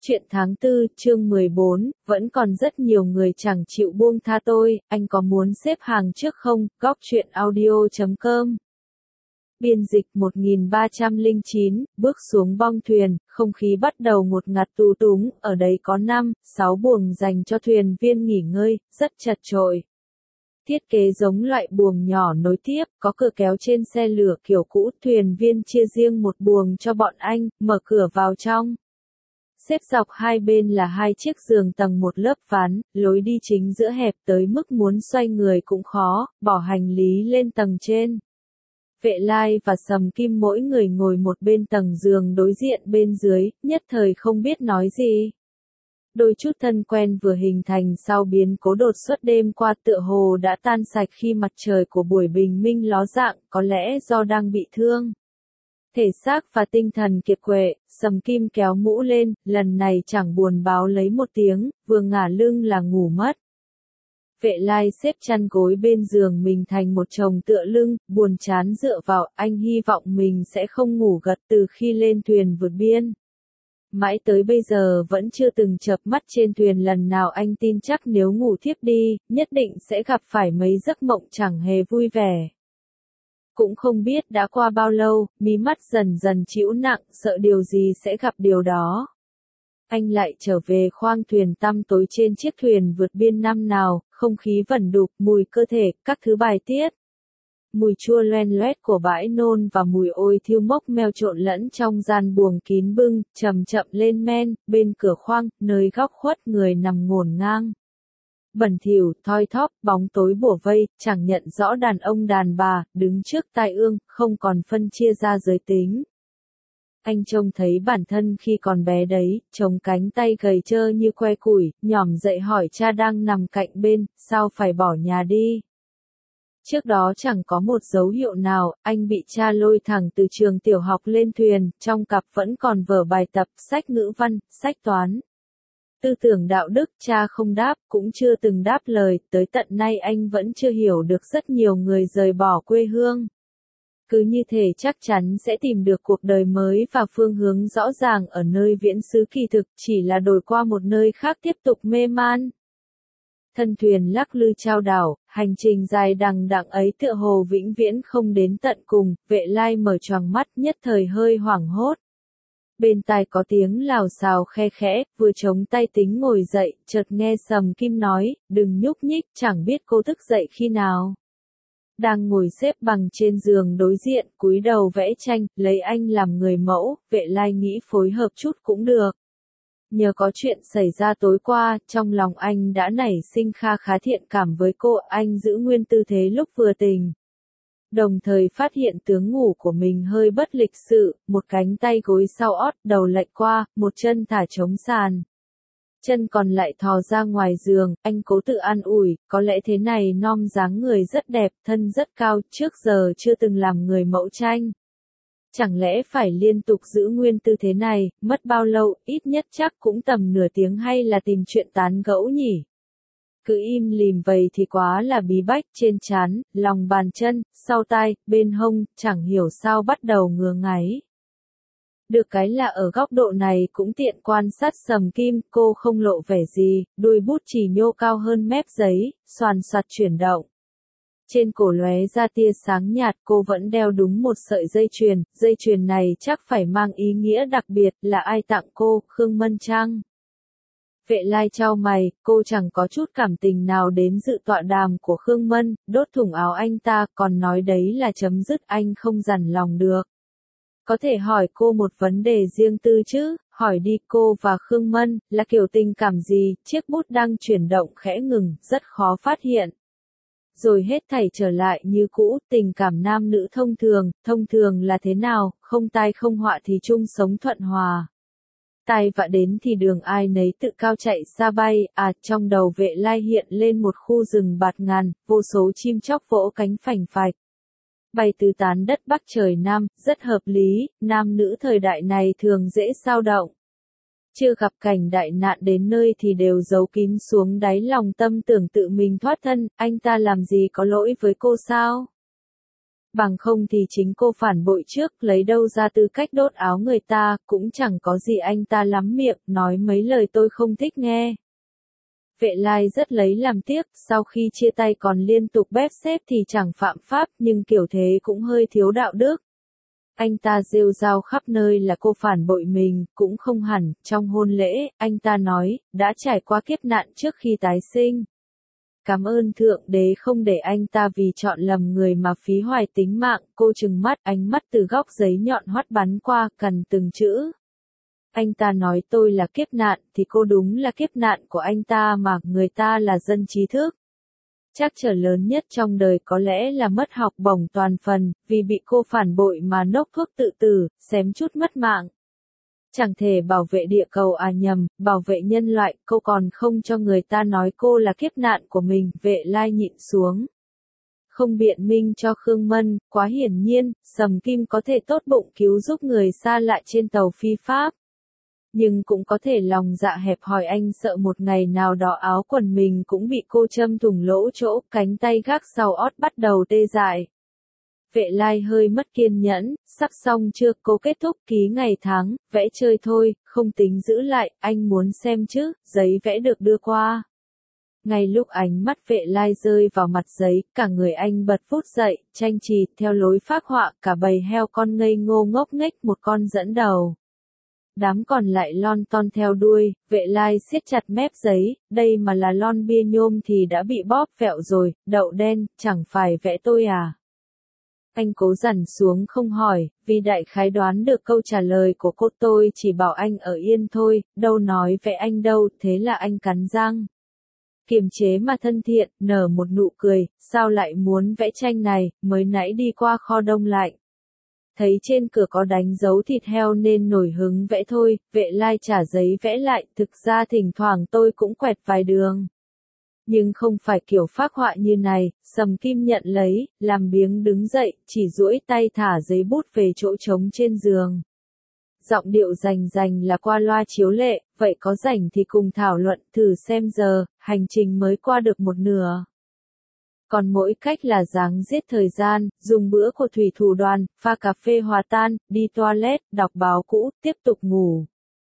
Chuyện tháng 4, chương 14, vẫn còn rất nhiều người chẳng chịu buông tha tôi, anh có muốn xếp hàng trước không? Góc truyện audio.com. Biên dịch 1309, bước xuống bong thuyền, không khí bắt đầu ngột ngạt tù túng, ở đây có 5, 6 buồng dành cho thuyền viên nghỉ ngơi, rất chật chội. Thiết kế giống loại buồng nhỏ nối tiếp, có cửa kéo trên xe lửa kiểu cũ, thuyền viên chia riêng một buồng cho bọn anh, mở cửa vào trong. Xếp dọc hai bên là hai chiếc giường tầng một lớp ván, lối đi chính giữa hẹp tới mức muốn xoay người cũng khó, bỏ hành lý lên tầng trên. Vệ Lai và Sầm Kim mỗi người ngồi một bên tầng giường đối diện bên dưới, nhất thời không biết nói gì. Đôi chút thân quen vừa hình thành sau biến cố đột xuất đêm qua tựa hồ đã tan sạch khi mặt trời của buổi bình minh ló dạng, có lẽ do đang bị thương. Thể xác và tinh thần kiệt quệ, Sầm Kim kéo mũ lên, lần này chẳng buồn báo lấy một tiếng, vừa ngả lưng là ngủ mất. Vệ Lai xếp chăn gối bên giường mình thành một chồng tựa lưng, buồn chán dựa vào, anh hy vọng mình sẽ không ngủ gật từ khi lên thuyền vượt biên. Mãi tới bây giờ vẫn chưa từng chợp mắt trên thuyền lần nào anh tin chắc nếu ngủ thiếp đi, nhất định sẽ gặp phải mấy giấc mộng chẳng hề vui vẻ. Cũng không biết đã qua bao lâu, mí mắt dần dần trĩu nặng, sợ điều gì sẽ gặp điều đó. Anh lại trở về khoang thuyền tăm tối trên chiếc thuyền vượt biên năm nào, không khí vẩn đục, mùi cơ thể, các thứ bài tiết. Mùi chua loen loét của bãi nôn và mùi ôi thiêu mốc meo trộn lẫn trong gian buồng kín bưng, chậm chậm lên men, bên cửa khoang, nơi góc khuất người nằm ngổn ngang. Bẩn thỉu, thoi thóp, bóng tối bủa vây, chẳng nhận rõ đàn ông đàn bà, đứng trước tai ương, không còn phân chia ra giới tính. Anh trông thấy bản thân khi còn bé đấy, chống cánh tay gầy trơ như que củi, nhỏm dậy hỏi cha đang nằm cạnh bên, sao phải bỏ nhà đi. Trước đó chẳng có một dấu hiệu nào, anh bị cha lôi thẳng từ trường tiểu học lên thuyền, trong cặp vẫn còn vở bài tập, sách ngữ văn, sách toán. Tư tưởng đạo đức cha không đáp, cũng chưa từng đáp lời, tới tận nay anh vẫn chưa hiểu được rất nhiều người rời bỏ quê hương. Cứ như thể chắc chắn sẽ tìm được cuộc đời mới và phương hướng rõ ràng ở nơi viễn xứ kỳ thực, chỉ là đổi qua một nơi khác tiếp tục mê man. Thân thuyền lắc lư chao đảo, hành trình dài đằng đẵng ấy tựa hồ vĩnh viễn không đến tận cùng, Vệ Lai mở choàng mắt nhất thời hơi hoảng hốt. Bên tai có tiếng lào xào khe khẽ, vừa chống tay tính ngồi dậy, chợt nghe Sầm Kim nói, đừng nhúc nhích, chẳng biết cô thức dậy khi nào. Đang ngồi xếp bằng trên giường đối diện, cúi đầu vẽ tranh, lấy anh làm người mẫu, Vệ Lai nghĩ phối hợp chút cũng được. Nhờ có chuyện xảy ra tối qua, trong lòng anh đã nảy sinh kha khá thiện cảm với cô, anh giữ nguyên tư thế lúc vừa tỉnh. Đồng thời phát hiện tướng ngủ của mình hơi bất lịch sự, một cánh tay gối sau ót, đầu lệch qua, một chân thả trống sàn. Chân còn lại thò ra ngoài giường, anh cố tự an ủi, có lẽ thế này nom dáng người rất đẹp, thân rất cao, trước giờ chưa từng làm người mẫu tranh. Chẳng lẽ phải liên tục giữ nguyên tư thế này, mất bao lâu, ít nhất chắc cũng tầm nửa tiếng hay là tìm chuyện tán gẫu nhỉ? Cứ im lìm vậy thì quá là bí bách, trên trán, lòng bàn chân, sau tai, bên hông, chẳng hiểu sao bắt đầu ngứa ngáy. Được cái là ở góc độ này cũng tiện quan sát Sầm Kim, cô không lộ vẻ gì, đuôi bút chỉ nhô cao hơn mép giấy, xoàn xoạt chuyển động. Trên cổ lóe ra tia sáng nhạt, cô vẫn đeo đúng một sợi dây chuyền này chắc phải mang ý nghĩa đặc biệt, là ai tặng cô, Khương Mân Trăng. Vệ Lai chau mày, cô chẳng có chút cảm tình nào đến dự tọa đàm của Khương Mân, đốt thủng áo anh ta, còn nói đấy là chấm dứt, anh không dằn lòng được. Có thể hỏi cô một vấn đề riêng tư chứ, hỏi đi, cô và Khương Mân, là kiểu tình cảm gì, chiếc bút đang chuyển động khẽ ngừng, rất khó phát hiện. Rồi hết thảy trở lại như cũ, tình cảm nam nữ thông thường là thế nào, không tai không họa thì chung sống thuận hòa. Tai vạ đến thì đường ai nấy tự cao chạy xa bay, trong đầu Vệ Lai hiện lên một khu rừng bạt ngàn, vô số chim chóc vỗ cánh phành phạch. Bay tứ tán đất Bắc trời Nam, rất hợp lý, nam nữ thời đại này thường dễ xao động. Chưa gặp cảnh đại nạn đến nơi thì đều giấu kín xuống đáy lòng tâm tưởng tự mình thoát thân, anh ta làm gì có lỗi với cô sao? Bằng không thì chính cô phản bội trước, lấy đâu ra tư cách đốt áo người ta, cũng chẳng có gì anh ta lắm miệng, nói mấy lời tôi không thích nghe. Vệ Lai rất lấy làm tiếc, sau khi chia tay còn liên tục bép xếp thì chẳng phạm pháp, nhưng kiểu thế cũng hơi thiếu đạo đức. Anh ta rêu rao khắp nơi là cô phản bội mình, cũng không hẳn, trong hôn lễ, anh ta nói, đã trải qua kiếp nạn trước khi tái sinh. Cảm ơn Thượng Đế không để anh ta vì chọn lầm người mà phí hoài tính mạng, cô trừng mắt, ánh mắt từ góc giấy nhọn hoắt bắn qua, cần từng chữ. Anh ta nói tôi là kiếp nạn, thì cô đúng là kiếp nạn của anh ta mà, người ta là dân trí thức. Trắc trở lớn nhất trong đời có lẽ là mất học bổng toàn phần, vì bị cô phản bội mà nốc thuốc tự tử, xém chút mất mạng. Chẳng thể bảo vệ địa cầu à nhầm, bảo vệ nhân loại, cô còn không cho người ta nói cô là kiếp nạn của mình, Vệ Lai nhịn xuống. Không biện minh cho Khương Mân, quá hiển nhiên, Sầm Kim có thể tốt bụng cứu giúp người xa lạ trên tàu phi pháp. Nhưng cũng có thể lòng dạ hẹp hòi, anh sợ một ngày nào đó áo quần mình cũng bị cô châm thủng lỗ chỗ, cánh tay gác sau ót bắt đầu tê dại. Vệ Lai hơi mất kiên nhẫn, sắp xong chưa, cô kết thúc ký ngày tháng, vẽ chơi thôi, không tính giữ lại, anh muốn xem chứ, giấy vẽ được đưa qua. Ngay lúc ánh mắt Vệ Lai rơi vào mặt giấy, cả người anh bật phút dậy, tranh chì, theo lối phác họa, cả bầy heo con ngây ngô ngốc nghếch, một con dẫn đầu. Đám còn lại lon ton theo đuôi, Vệ Lai siết chặt mép giấy, đây mà là lon bia nhôm thì đã bị bóp vẹo rồi, đậu đen, chẳng phải vẽ tôi à? Anh cố dằn xuống không hỏi, vì đại khái đoán được câu trả lời của cô, tôi chỉ bảo anh ở yên thôi, đâu nói vẽ anh đâu, thế là anh cắn răng. Kiềm chế mà thân thiện, nở một nụ cười, sao lại muốn vẽ tranh này, mới nãy đi qua kho đông lạnh. Thấy trên cửa có đánh dấu thịt heo nên nổi hứng vẽ thôi, Vệ Lai trả giấy vẽ lại, thực ra thỉnh thoảng tôi cũng quẹt vài đường. Nhưng không phải kiểu phác họa như này, Sầm Kim nhận lấy, làm biếng đứng dậy, chỉ duỗi tay thả giấy bút về chỗ trống trên giường. Giọng điệu rành là qua loa chiếu lệ, vậy có rảnh thì cùng thảo luận, thử xem giờ, hành trình mới qua được một nửa. Còn mỗi cách là giáng giết thời gian, dùng bữa của thủy thủ đoàn, pha cà phê hòa tan, đi toilet, đọc báo cũ, tiếp tục ngủ.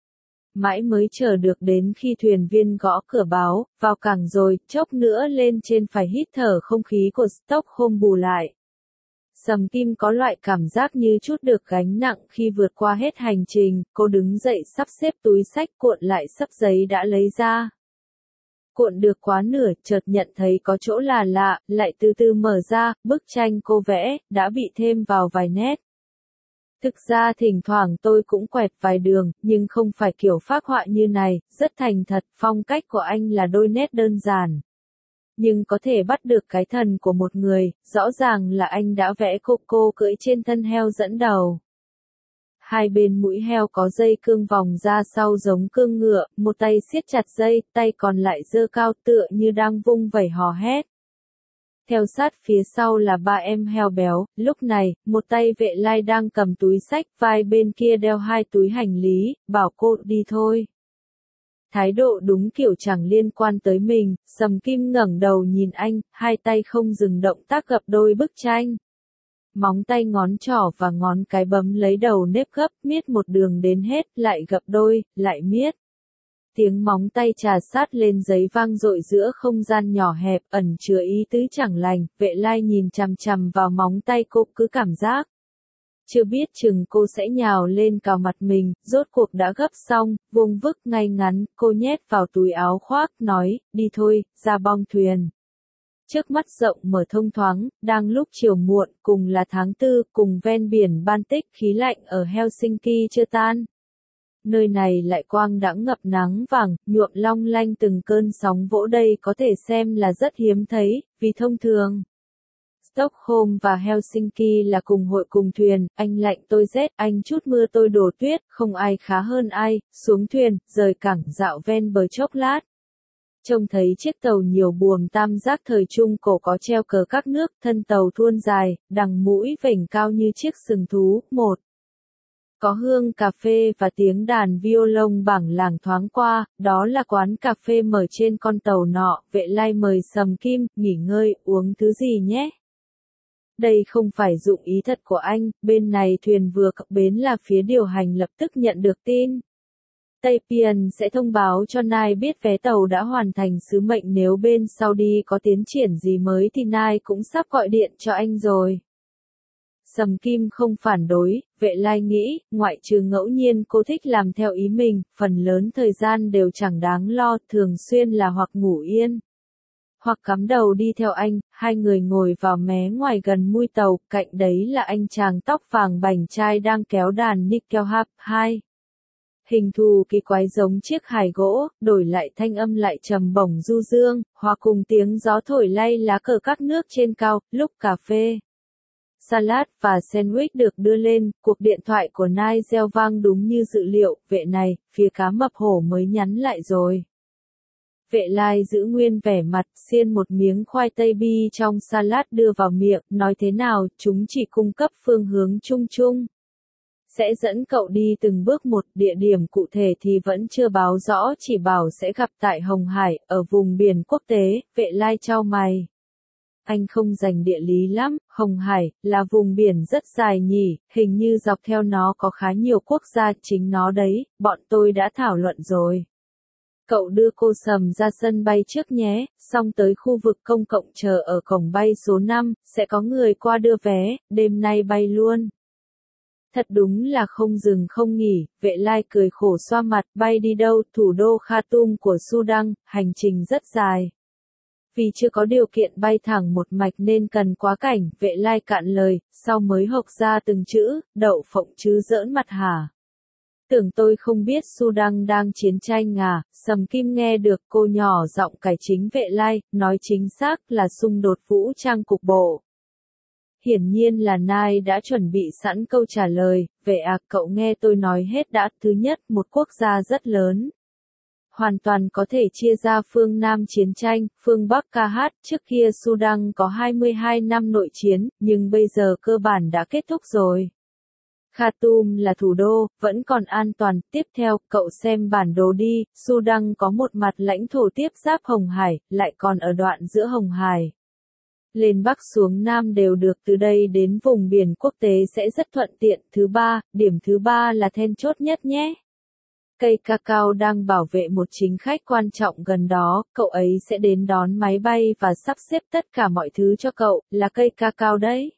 Mãi mới chờ được đến khi thuyền viên gõ cửa báo, vào cảng rồi, chốc nữa lên trên phải hít thở không khí của Stockholm bù lại. Sầm Kim có loại cảm giác như chút được gánh nặng khi vượt qua hết hành trình, cô đứng dậy sắp xếp túi xách, cuộn lại sấp giấy đã lấy ra. Cuộn được quá nửa, chợt nhận thấy có chỗ là lạ, lại từ từ mở ra, bức tranh cô vẽ, đã bị thêm vào vài nét. Thực ra thỉnh thoảng tôi cũng quẹt vài đường, nhưng không phải kiểu phác họa như này, rất thành thật, phong cách của anh là đôi nét đơn giản. Nhưng có thể bắt được cái thần của một người, rõ ràng là anh đã vẽ cô cưỡi trên thân heo dẫn đầu. Hai bên mũi heo có dây cương vòng ra sau giống cương ngựa, một tay siết chặt dây, tay còn lại giơ cao tựa như đang vung vẩy hò hét. Theo sát phía sau là ba em heo béo, lúc này, một tay Vệ Lai đang cầm túi xách, vai bên kia đeo hai túi hành lý, bảo cô đi thôi. Thái độ đúng kiểu chẳng liên quan tới mình, Sầm Kim ngẩng đầu nhìn anh, hai tay không dừng động tác gập đôi bức tranh. Móng tay ngón trỏ và ngón cái bấm lấy đầu nếp gấp, miết một đường đến hết, lại gập đôi, lại miết. Tiếng móng tay chà sát lên giấy vang dội giữa không gian nhỏ hẹp, ẩn chứa ý tứ chẳng lành, Vệ Lai nhìn chằm chằm vào móng tay cô, cứ cảm giác. Chưa biết chừng cô sẽ nhào lên cào mặt mình, rốt cuộc đã gấp xong, vuông vức ngay ngắn, cô nhét vào túi áo khoác, nói, đi thôi, ra bong thuyền. Trước mắt rộng mở thông thoáng, đang lúc chiều muộn, cùng là tháng 4, cùng ven biển Baltic, khí lạnh ở Helsinki chưa tan. Nơi này lại quang đãng ngập nắng vàng, nhuộm long lanh từng cơn sóng vỗ, đây có thể xem là rất hiếm thấy, vì thông thường. Stockholm và Helsinki là cùng hội cùng thuyền, anh lạnh tôi rét, anh chút mưa tôi đổ tuyết, không ai khá hơn ai, xuống thuyền, rời cảng dạo ven bờ chốc lát. Trông thấy chiếc tàu nhiều buồm tam giác thời Trung Cổ có treo cờ các nước, thân tàu thuôn dài, đằng mũi vểnh cao như chiếc sừng thú, một. Có hương cà phê và tiếng đàn violon bảng làng thoáng qua, đó là quán cà phê mở trên con tàu nọ, Vệ Lai mời Sầm Kim, nghỉ ngơi, uống thứ gì nhé? Đây không phải dụng ý thật của anh, bên này thuyền vừa cập bến là phía điều hành lập tức nhận được tin. Tapian sẽ thông báo cho Nai biết vé tàu đã hoàn thành sứ mệnh, nếu bên Saudi có tiến triển gì mới thì Nai cũng sắp gọi điện cho anh rồi. Sầm Kim không phản đối, Vệ Lai nghĩ, ngoại trừ ngẫu nhiên cô thích làm theo ý mình, phần lớn thời gian đều chẳng đáng lo, thường xuyên là hoặc ngủ yên, hoặc cắm đầu đi theo anh. Hai người ngồi vào mé ngoài gần mui tàu, cạnh đấy là anh chàng tóc vàng bảnh trai đang kéo đàn nickel harp 2. Hình thù kỳ quái giống chiếc hài gỗ, đổi lại thanh âm lại trầm bổng du dương, hòa cùng tiếng gió thổi lay lá cờ các nước trên cao. Lúc cà phê, salad và sandwich được đưa lên, cuộc điện thoại của Nai reo vang đúng như dự liệu. Vệ này, phía cá mập hổ mới nhắn lại rồi. Vệ Lai giữ nguyên vẻ mặt, xiên một miếng khoai tây bi trong salad đưa vào miệng, nói thế nào, chúng chỉ cung cấp phương hướng chung chung. Sẽ dẫn cậu đi từng bước một, địa điểm cụ thể thì vẫn chưa báo rõ, chỉ bảo sẽ gặp tại Hồng Hải, ở vùng biển quốc tế. Vệ Lai chau mày. Anh không rành địa lý lắm, Hồng Hải, là vùng biển rất dài nhỉ, hình như dọc theo nó có khá nhiều quốc gia, chính nó đấy, bọn tôi đã thảo luận rồi. Cậu đưa cô Sầm ra sân bay trước nhé, xong tới khu vực công cộng chờ ở cổng bay số 5, sẽ có người qua đưa vé, đêm nay bay luôn. Thật đúng là không dừng không nghỉ. Vệ Lai cười khổ xoa mặt, bay đi đâu, thủ đô Khartoum của Sudan, hành trình rất dài. Vì chưa có điều kiện bay thẳng một mạch nên cần quá cảnh, Vệ Lai cạn lời, sau mới hộc ra từng chữ, đậu phộng chứ giỡn mặt hả? Tưởng tôi không biết Sudan đang chiến tranh à? Sầm Kim nghe được, cô nhỏ giọng cải chính Vệ Lai, nói chính xác là xung đột vũ trang cục bộ. Hiển nhiên là Nai đã chuẩn bị sẵn câu trả lời. Vệ à, cậu nghe tôi nói hết đã. Thứ nhất, một quốc gia rất lớn, hoàn toàn có thể chia ra phương Nam chiến tranh, phương Bắc ca hát. Trước kia Sudan có 22 năm nội chiến, nhưng bây giờ cơ bản đã kết thúc rồi. Khartoum là thủ đô, vẫn còn an toàn. Tiếp theo, cậu xem bản đồ đi, Sudan có một mặt lãnh thổ tiếp giáp Hồng Hải, lại còn ở đoạn giữa Hồng Hải. Lên Bắc xuống Nam đều được, từ đây đến vùng biển quốc tế sẽ rất thuận tiện. Thứ ba, điểm thứ ba là then chốt nhất nhé. Cây cacao đang bảo vệ một chính khách quan trọng gần đó, cậu ấy sẽ đến đón máy bay và sắp xếp tất cả mọi thứ cho cậu, là cây cacao đấy.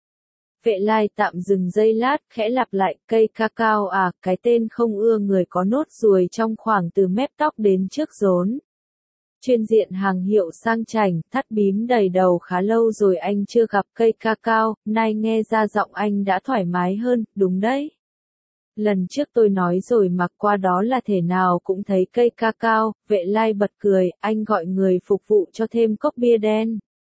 Vệ Lai tạm dừng giây lát, khẽ lặp lại, cây cacao à, cái tên không ưa người có nốt ruồi trong khoảng từ mép tóc đến trước rốn. Chuyên diện hàng hiệu sang chảnh, thắt bím đầy đầu. Khá lâu rồi anh chưa gặp cây cacao, nay nghe ra giọng anh đã thoải mái hơn. Đúng đấy. Lần trước tôi nói rồi mà, qua đó là thể nào cũng thấy cây cacao. Vệ Lai bật cười, anh gọi người phục vụ cho thêm cốc bia đen.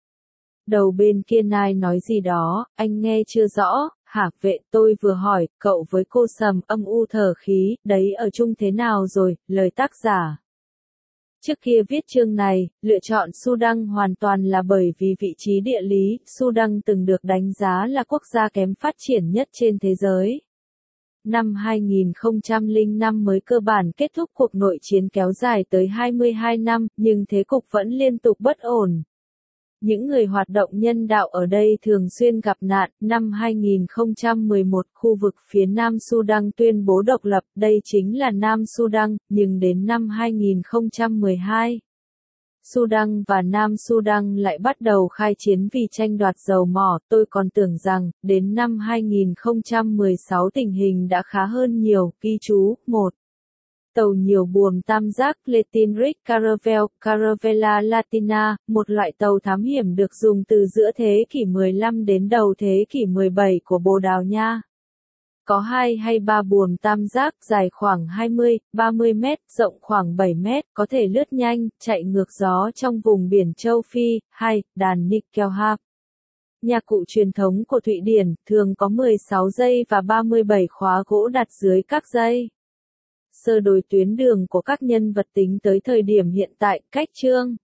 Đầu bên kia Nai nói gì đó, anh nghe chưa rõ. Hả? Vệ, tôi vừa hỏi, cậu với cô Sầm, âm u thở khí, đấy ở chung thế nào rồi? Lời tác giả. Trước kia viết chương này, lựa chọn Sudan hoàn toàn là bởi vì vị trí địa lý. Sudan từng được đánh giá là quốc gia kém phát triển nhất trên thế giới. Năm 2005 mới cơ bản kết thúc cuộc nội chiến kéo dài tới 22 năm, nhưng thế cục vẫn liên tục bất ổn. Những người hoạt động nhân đạo ở đây thường xuyên gặp nạn. Năm 2011, khu vực phía Nam Sudan tuyên bố độc lập, đây chính là Nam Sudan, nhưng đến năm 2012, Sudan và Nam Sudan lại bắt đầu khai chiến vì tranh đoạt dầu mỏ. Tôi còn tưởng rằng, đến năm 2016 tình hình đã khá hơn nhiều. Ghi chú, 1. Tàu nhiều buồm tam giác Latinric Caravel, Caravella Latina, một loại tàu thám hiểm được dùng từ giữa thế kỷ 15 đến đầu thế kỷ 17 của Bồ Đào Nha. Có 2 hay 3 buồm tam giác dài khoảng 20-30 mét, rộng khoảng 7 mét, có thể lướt nhanh, chạy ngược gió trong vùng biển châu Phi. 2. Đàn nickel harp. Nhạc cụ truyền thống của Thụy Điển, thường có 16 dây và 37 khóa gỗ đặt dưới các dây. Sơ đồ tuyến đường của các nhân vật tính tới thời điểm hiện tại, cách chương